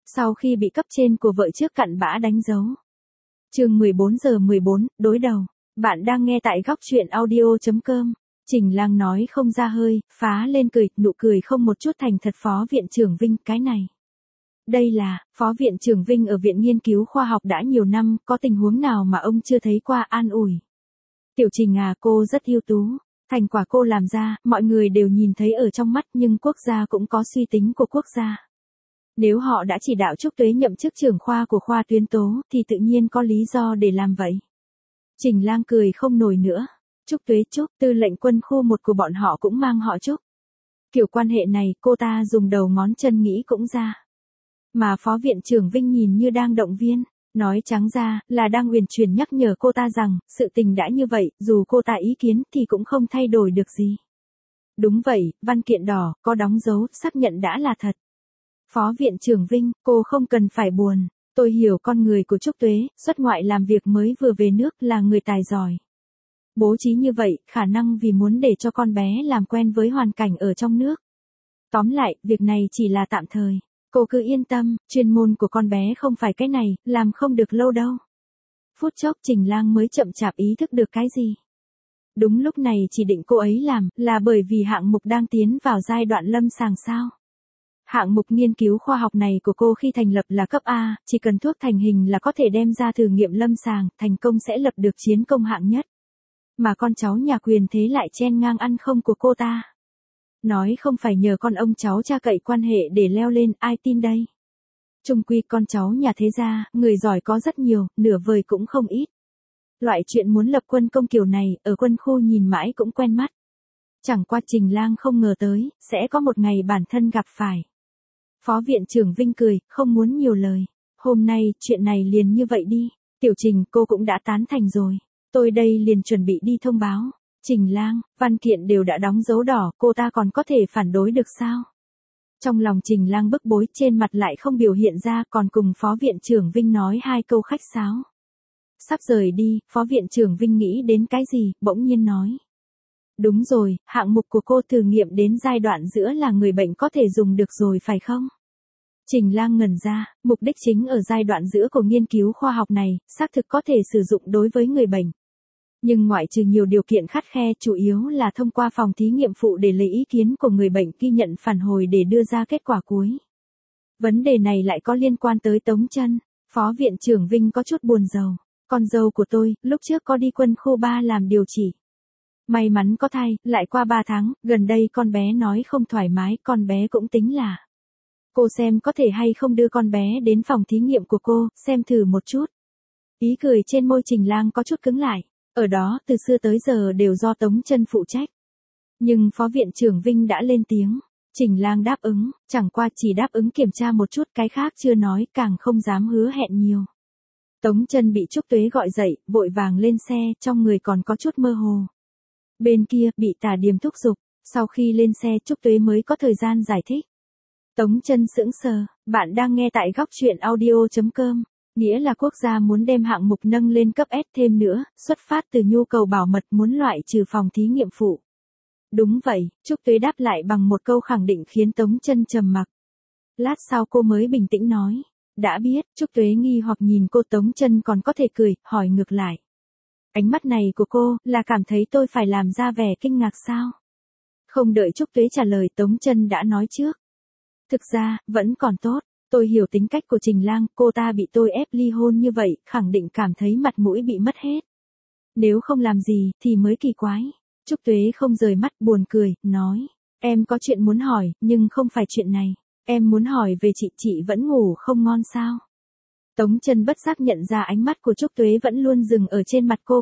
Sau khi bị cấp trên của vợ trước cặn bã đánh dấu. Chương 14:14, đối đầu. Bạn đang nghe tại góc truyện audio.com. Trình Lang nói không ra hơi, phá lên cười, nụ cười không một chút thành thật. Phó viện trưởng Vinh, cái này. Đây là, Phó viện trưởng Vinh ở Viện Nghiên cứu Khoa học đã nhiều năm, có tình huống nào mà ông chưa thấy qua, an ủi. Tiểu Trình à, cô rất ưu tú. Thành quả cô làm ra, mọi người đều nhìn thấy ở trong mắt, nhưng quốc gia cũng có suy tính của quốc gia. Nếu họ đã chỉ đạo Trúc Tuế nhậm chức trưởng khoa của khoa tuyến tố, thì tự nhiên có lý do để làm vậy. Trình Lang cười không nổi nữa. Trúc Tuế Trúc, tư lệnh quân khu 1 của bọn họ cũng mang họ Trúc. Kiểu quan hệ này, cô ta dùng đầu ngón chân nghĩ cũng ra. Mà Phó viện trưởng Vinh nhìn như đang động viên, nói trắng ra, là đang uyển chuyển nhắc nhở cô ta rằng, sự tình đã như vậy, dù cô ta ý kiến thì cũng không thay đổi được gì. Đúng vậy, văn kiện đỏ, có đóng dấu, xác nhận đã là thật. Phó viện trưởng Vinh, cô không cần phải buồn, tôi hiểu con người của Trúc Tuế, xuất ngoại làm việc mới vừa về nước là người tài giỏi. Bố trí như vậy, khả năng vì muốn để cho con bé làm quen với hoàn cảnh ở trong nước. Tóm lại, việc này chỉ là tạm thời. Cô cứ yên tâm, chuyên môn của con bé không phải cái này, làm không được lâu đâu. Phút chốc Trình Lang mới chậm chạp ý thức được cái gì. Đúng lúc này chỉ định cô ấy làm, là bởi vì hạng mục đang tiến vào giai đoạn lâm sàng sao. Hạng mục nghiên cứu khoa học này của cô khi thành lập là cấp A, chỉ cần thuốc thành hình là có thể đem ra thử nghiệm lâm sàng, thành công sẽ lập được chiến công hạng nhất. Mà con cháu nhà quyền thế lại chen ngang ăn không của cô ta. Nói không phải nhờ con ông cháu cha cậy quan hệ để leo lên, ai tin đây. Chung quy con cháu nhà thế gia, người giỏi có rất nhiều, nửa vời cũng không ít. Loại chuyện muốn lập quân công kiểu này, ở quân khu nhìn mãi cũng quen mắt. Chẳng qua Trình Lang không ngờ tới, sẽ có một ngày bản thân gặp phải. Phó viện trưởng Vinh cười, không muốn nhiều lời. Hôm nay, chuyện này liền như vậy đi. Tiểu Trình, cô cũng đã tán thành rồi. Tôi đây liền chuẩn bị đi thông báo. Trình Lang, văn kiện đều đã đóng dấu đỏ, cô ta còn có thể phản đối được sao? Trong lòng Trình Lang bức bối, trên mặt lại không biểu hiện ra, còn cùng Phó viện trưởng Vinh nói hai câu khách sáo. Sắp rời đi, Phó viện trưởng Vinh nghĩ đến cái gì, bỗng nhiên nói. Đúng rồi, hạng mục của cô thử nghiệm đến giai đoạn giữa là người bệnh có thể dùng được rồi phải không? Trình Lang ngẩn ra, mục đích chính ở giai đoạn giữa của nghiên cứu khoa học này, xác thực có thể sử dụng đối với người bệnh. Nhưng ngoại trừ nhiều điều kiện khắt khe, chủ yếu là thông qua phòng thí nghiệm phụ để lấy ý kiến của người bệnh ghi nhận phản hồi để đưa ra kết quả cuối. Vấn đề này lại có liên quan tới Tống Chân. Phó viện trưởng Vinh có chút buồn rầu. Con dâu của tôi, lúc trước có đi quân khu 3 làm điều chỉ. May mắn có thai, lại qua 3 tháng, gần đây con bé nói không thoải mái, con bé cũng tính là. Cô xem có thể hay không đưa con bé đến phòng thí nghiệm của cô, xem thử một chút. Ý cười trên môi Trình Lang có chút cứng lại. Ở đó, từ xưa tới giờ đều do Tống Chân phụ trách. Nhưng Phó viện trưởng Vinh đã lên tiếng. Trình Lang đáp ứng, chẳng qua chỉ đáp ứng kiểm tra một chút, cái khác chưa nói, càng không dám hứa hẹn nhiều. Tống Chân bị Trúc Tuế gọi dậy, vội vàng lên xe, trong người còn có chút mơ hồ. Bên kia, bị Tả Điềm thúc giục, sau khi lên xe Trúc Tuế mới có thời gian giải thích. Tống Chân sững sờ, bạn đang nghe tại góc truyện audio.com. Nghĩa là quốc gia muốn đem hạng mục nâng lên cấp S thêm nữa, xuất phát từ nhu cầu bảo mật muốn loại trừ phòng thí nghiệm phụ. Đúng vậy, Trúc Tuế đáp lại bằng một câu khẳng định khiến Tống Chân trầm mặc. Lát sau cô mới bình tĩnh nói. Đã biết, Trúc Tuế nghi hoặc nhìn cô. Tống Chân còn có thể cười, hỏi ngược lại. Ánh mắt này của cô, là cảm thấy tôi phải làm ra vẻ kinh ngạc sao? Không đợi Trúc Tuế trả lời, Tống Chân đã nói trước. Thực ra, vẫn còn tốt. Tôi hiểu tính cách của Trình Lang, cô ta bị tôi ép ly hôn như vậy, khẳng định cảm thấy mặt mũi bị mất hết. Nếu không làm gì, thì mới kỳ quái. Trúc Tuế không rời mắt, buồn cười, nói. Em có chuyện muốn hỏi, nhưng không phải chuyện này. Em muốn hỏi về chị vẫn ngủ không ngon sao? Tống Chân bất giác nhận ra ánh mắt của Trúc Tuế vẫn luôn dừng ở trên mặt cô.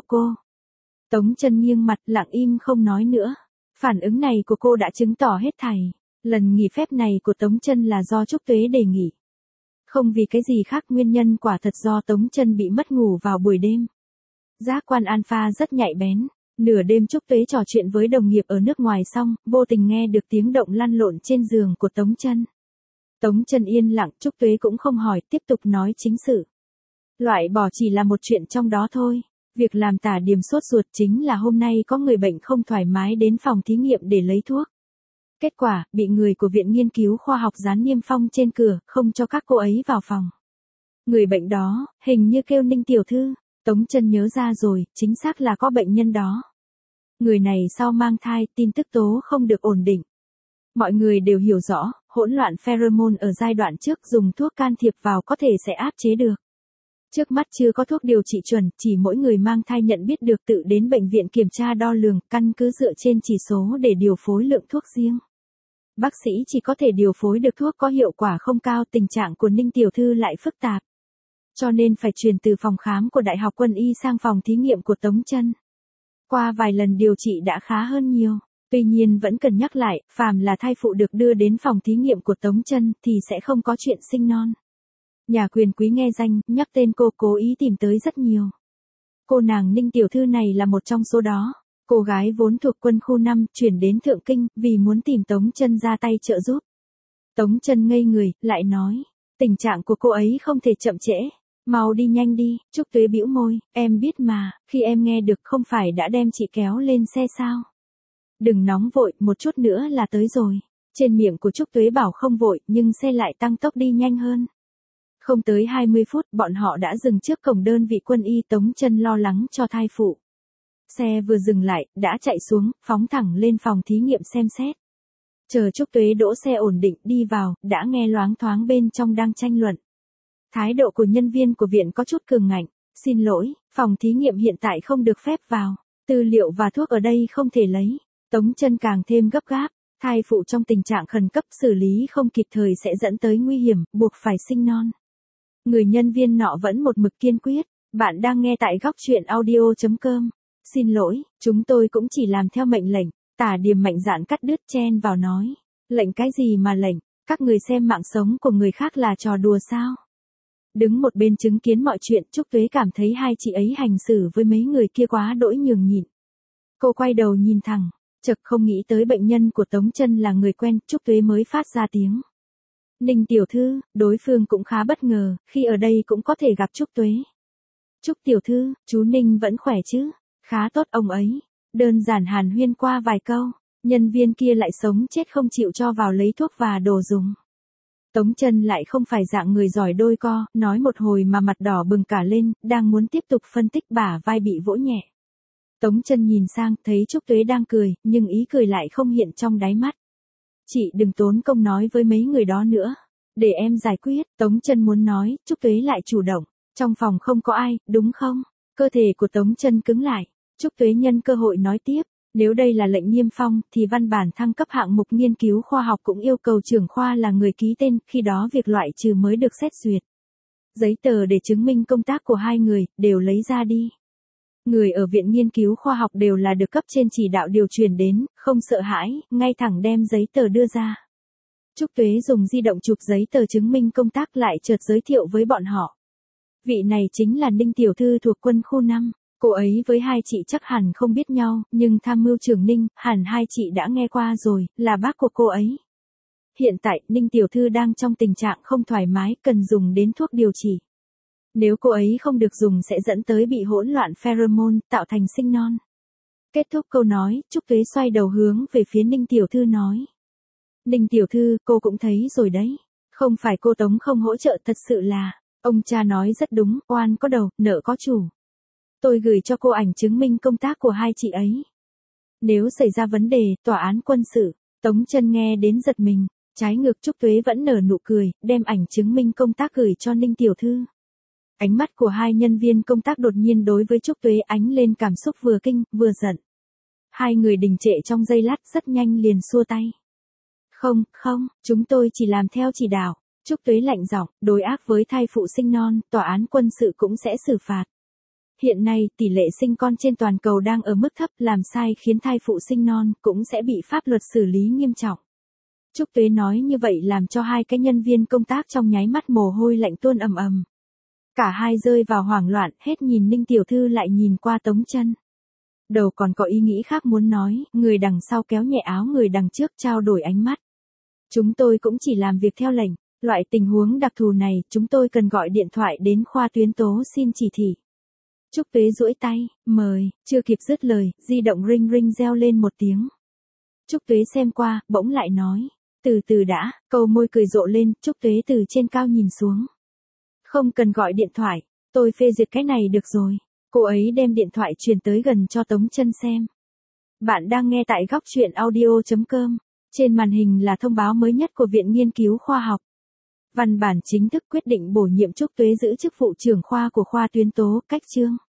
Tống Chân nghiêng mặt, lặng im không nói nữa. Phản ứng này của cô đã chứng tỏ hết thảy. Lần nghỉ phép này của Tống Chân là do Trúc Tuế đề nghị. Không vì cái gì khác, nguyên nhân quả thật do Tống Chân bị mất ngủ vào buổi đêm. Giác quan alpha rất nhạy bén. Nửa đêm Trúc Tuế trò chuyện với đồng nghiệp ở nước ngoài xong, vô tình nghe được tiếng động lăn lộn trên giường của Tống Chân. Tống Chân yên lặng, Trúc Tuế cũng không hỏi, tiếp tục nói chính sự. Loại bỏ chỉ là một chuyện trong đó thôi. Việc làm Tả Điềm sốt ruột chính là hôm nay có người bệnh không thoải mái đến phòng thí nghiệm để lấy thuốc. Kết quả, bị người của Viện Nghiên cứu Khoa học dán niêm phong trên cửa, không cho các cô ấy vào phòng. Người bệnh đó, hình như kêu Ninh tiểu thư. Tống Chân nhớ ra rồi, chính xác là có bệnh nhân đó. Người này sau mang thai, tin tức tố không được ổn định. Mọi người đều hiểu rõ, hỗn loạn pheromone ở giai đoạn trước dùng thuốc can thiệp vào có thể sẽ áp chế được. Trước mắt chưa có thuốc điều trị chuẩn, chỉ mỗi người mang thai nhận biết được tự đến bệnh viện kiểm tra đo lường, căn cứ dựa trên chỉ số để điều phối lượng thuốc riêng. Bác sĩ chỉ có thể điều phối được thuốc có hiệu quả không cao, tình trạng của Ninh tiểu thư lại phức tạp. Cho nên phải chuyển từ phòng khám của Đại học Quân y sang phòng thí nghiệm của Tống Chân. Qua vài lần điều trị đã khá hơn nhiều. Tuy nhiên vẫn cần nhắc lại, phàm là thai phụ được đưa đến phòng thí nghiệm của Tống Chân thì sẽ không có chuyện sinh non. Nhà quyền quý nghe danh, nhắc tên cô cố ý tìm tới rất nhiều. Cô nàng Ninh tiểu thư này là một trong số đó. Cô gái vốn thuộc quân khu 5 chuyển đến Thượng Kinh vì muốn tìm Tống Chân ra tay trợ giúp. Tống Chân ngây người, lại nói, tình trạng của cô ấy không thể chậm trễ. Mau đi nhanh đi. Trúc Tuế bĩu môi, em biết mà, khi em nghe được không phải đã đem chị kéo lên xe sao. Đừng nóng vội, một chút nữa là tới rồi. Trên miệng của Trúc Tuế bảo không vội, nhưng xe lại tăng tốc đi nhanh hơn. Không tới 20 phút, bọn họ đã dừng trước cổng đơn vị quân y. Tống Chân lo lắng cho thai phụ. Xe vừa dừng lại, đã chạy xuống, phóng thẳng lên phòng thí nghiệm xem xét. Chờ Trúc Tuế đỗ xe ổn định đi vào, đã nghe loáng thoáng bên trong đang tranh luận. Thái độ của nhân viên của viện có chút cường ngạnh. Xin lỗi, phòng thí nghiệm hiện tại không được phép vào. Tư liệu và thuốc ở đây không thể lấy. Tống Chân càng thêm gấp gáp. Thai phụ trong tình trạng khẩn cấp xử lý không kịp thời sẽ dẫn tới nguy hiểm, buộc phải sinh non. Người nhân viên nọ vẫn một mực kiên quyết. Bạn đang nghe tại góc truyện audio.com. Xin lỗi, chúng tôi cũng chỉ làm theo mệnh lệnh. Tả Điềm mạnh dạn cắt đứt chen vào nói. Lệnh cái gì mà lệnh, các người xem mạng sống của người khác là trò đùa sao? Đứng một bên chứng kiến mọi chuyện, Trúc Tuế cảm thấy hai chị ấy hành xử với mấy người kia quá đỗi nhường nhịn. Cô quay đầu nhìn thẳng, chợt không nghĩ tới bệnh nhân của Tống Chân là người quen, Trúc Tuế mới phát ra tiếng. Ninh tiểu thư, đối phương cũng khá bất ngờ, khi ở đây cũng có thể gặp Trúc Tuế. Trúc tiểu thư, chú Ninh vẫn khỏe chứ? Khá tốt ông ấy. Đơn giản hàn huyên qua vài câu, nhân viên kia lại sống chết không chịu cho vào lấy thuốc và đồ dùng. Tống Chân lại không phải dạng người giỏi đôi co, nói một hồi mà mặt đỏ bừng cả lên, đang muốn tiếp tục phân tích bả vai bị vỗ nhẹ. Tống Chân nhìn sang, thấy Trúc Tuế đang cười, nhưng ý cười lại không hiện trong đáy mắt. Chị đừng tốn công nói với mấy người đó nữa. Để em giải quyết, Tống Chân muốn nói, Trúc Tuế lại chủ động. Trong phòng không có ai, đúng không? Cơ thể của Tống Chân cứng lại. Trúc Tuế nhân cơ hội nói tiếp. Nếu đây là lệnh niêm phong, thì văn bản thăng cấp hạng mục nghiên cứu khoa học cũng yêu cầu trưởng khoa là người ký tên, khi đó việc loại trừ mới được xét duyệt. Giấy tờ để chứng minh công tác của hai người, đều lấy ra đi. Người ở viện nghiên cứu khoa học đều là được cấp trên chỉ đạo điều chuyển đến, không sợ hãi, ngay thẳng đem giấy tờ đưa ra. Trúc Tuế dùng di động chụp giấy tờ chứng minh công tác lại chợt giới thiệu với bọn họ. Vị này chính là Ninh tiểu thư thuộc quân khu 5. Cô ấy với hai chị chắc hẳn không biết nhau, nhưng tham mưu trưởng Ninh, hẳn hai chị đã nghe qua rồi, là bác của cô ấy. Hiện tại, Ninh tiểu thư đang trong tình trạng không thoải mái, cần dùng đến thuốc điều trị. Nếu cô ấy không được dùng sẽ dẫn tới bị hỗn loạn pheromone, tạo thành sinh non. Kết thúc câu nói, Trúc Tuế xoay đầu hướng về phía Ninh tiểu thư nói. Ninh tiểu thư, cô cũng thấy rồi đấy. Không phải cô Tống không hỗ trợ, thật sự là, ông cha nói rất đúng, oan có đầu, nợ có chủ. Tôi gửi cho cô ảnh chứng minh công tác của hai chị ấy. Nếu xảy ra vấn đề, tòa án quân sự. Tống Chân nghe đến giật mình. Trái ngược Trúc Tuế vẫn nở nụ cười, đem ảnh chứng minh công tác gửi cho Ninh tiểu thư. Ánh mắt của hai nhân viên công tác đột nhiên đối với Trúc Tuế ánh lên cảm xúc vừa kinh, vừa giận. Hai người đình trệ trong giây lát, rất nhanh liền xua tay. Không, chúng tôi chỉ làm theo chỉ đạo. Trúc Tuế lạnh giọng, đối ác với thai phụ sinh non, tòa án quân sự cũng sẽ xử phạt. Hiện nay, tỷ lệ sinh con trên toàn cầu đang ở mức thấp, làm sai khiến thai phụ sinh non, cũng sẽ bị pháp luật xử lý nghiêm trọng. Trúc Tuế nói như vậy làm cho hai cái nhân viên công tác trong nháy mắt mồ hôi lạnh tuôn ầm ầm. Cả hai rơi vào hoảng loạn, hết nhìn Ninh tiểu thư lại nhìn qua Tống Chân. Đầu còn có ý nghĩ khác muốn nói, người đằng sau kéo nhẹ áo người đằng trước trao đổi ánh mắt. Chúng tôi cũng chỉ làm việc theo lệnh, loại tình huống đặc thù này, chúng tôi cần gọi điện thoại đến khoa tuyến tố xin chỉ thị. Trúc Tuế duỗi tay, mời, chưa kịp dứt lời, di động ring ring reo lên một tiếng. Trúc Tuế xem qua, bỗng lại nói. Từ từ đã, câu môi cười rộ lên, Trúc Tuế từ trên cao nhìn xuống. Không cần gọi điện thoại, tôi phê duyệt cái này được rồi. Cô ấy đem điện thoại truyền tới gần cho Tống Chân xem. Bạn đang nghe tại góc truyện audio.com. Trên màn hình là thông báo mới nhất của Viện Nghiên cứu Khoa học. Văn bản chính thức quyết định bổ nhiệm Trúc Tuế giữ chức vụ trưởng khoa của khoa tuyến tố, cách chương.